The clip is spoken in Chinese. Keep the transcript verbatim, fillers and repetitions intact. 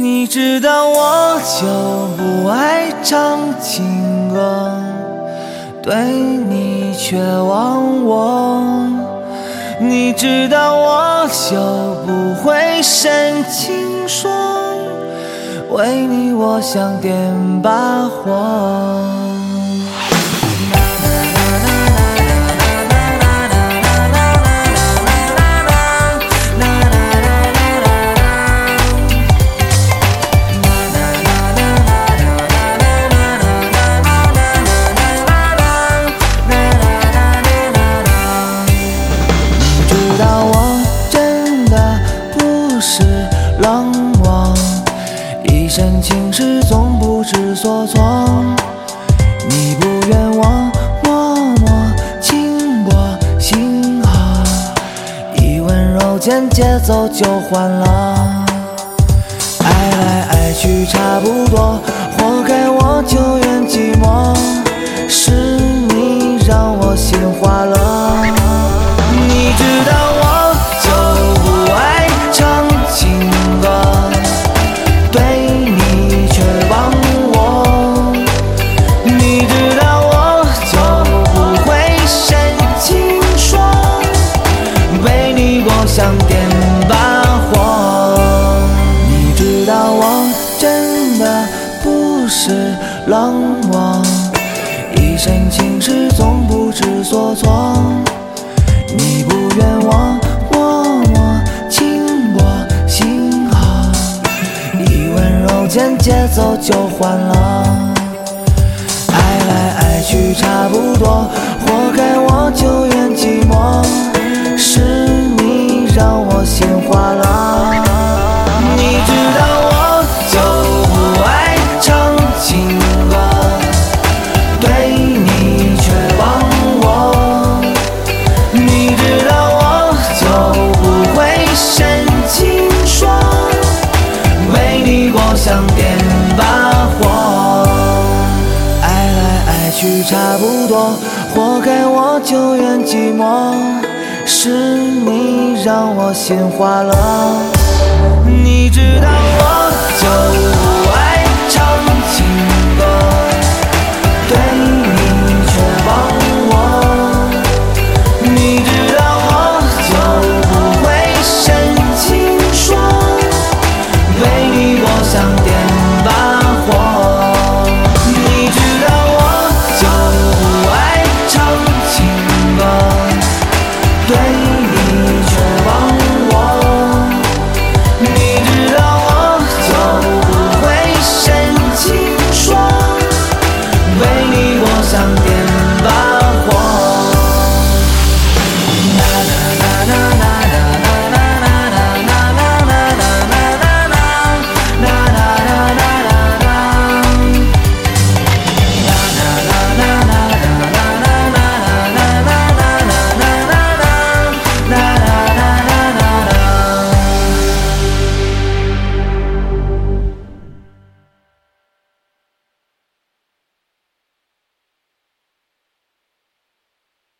你知道我就不爱唱情歌，对你却忘我。你知道我就不会深情说，为你我想点把火。冷漠，一生情事总不知所措。你不愿忘，默默轻薄心河，一温柔间节奏就换了。爱来爱去差不多，活该我就怨寂寞。是你让我心花了，你知道我就不爱唱情歌，对你却忘我。你知道我就不会深情说，为你我想点把火。你知道我真的不是冷漠，一生情事总不知所措。你不愿我默默轻薄心河，一温柔间节奏就换了。爱来爱去差不多，活该我就怨寂寞。是你让我心花了，你知道我就不爱唱情歌，对你却忘我。你知道我就不会深情说，为你我想点把火。爱来爱去差不多，活该我就怨寂寞。是你让我心花了，你知道我就不爱